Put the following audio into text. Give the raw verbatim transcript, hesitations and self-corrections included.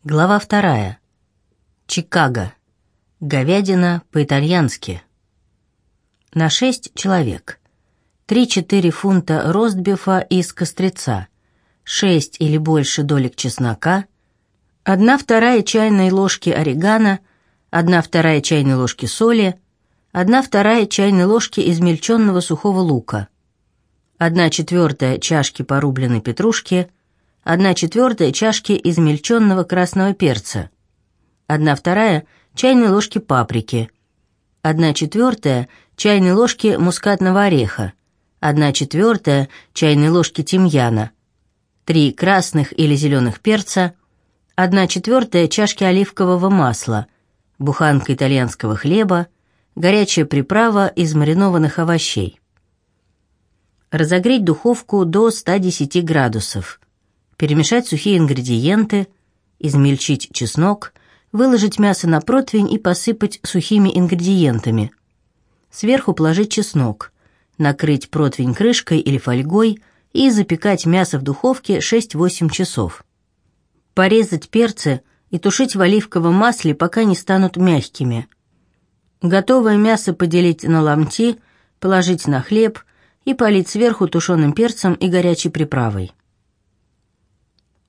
Глава вторая. Чикаго. Говядина по-итальянски. На шесть человек. три-четыре фунта ростбифа из кострица, шесть или больше долек чеснока, одна вторая чайной ложки орегано, одна вторая чайной ложки соли, одна вторая чайной ложки измельченного сухого лука, одна четвертая чашки порубленной петрушки, одна четвертая чашки измельченного красного перца, одна вторая чайной ложки паприки, одна четвертая чайной ложки мускатного ореха, одна четвертая чайной ложки тимьяна, три красных или зеленых перца, одна четвертая чашки оливкового масла, буханка итальянского хлеба, горячая приправа из маринованных овощей. Разогреть духовку до ста десяти градусов. Перемешать сухие ингредиенты, измельчить чеснок, выложить мясо на противень и посыпать сухими ингредиентами. Сверху положить чеснок, накрыть противень крышкой или фольгой и запекать мясо в духовке шесть-восемь часов. Порезать перцы и тушить в оливковом масле, пока не станут мягкими. Готовое мясо поделить на ломти, положить на хлеб и полить сверху тушеным перцем и горячей приправой.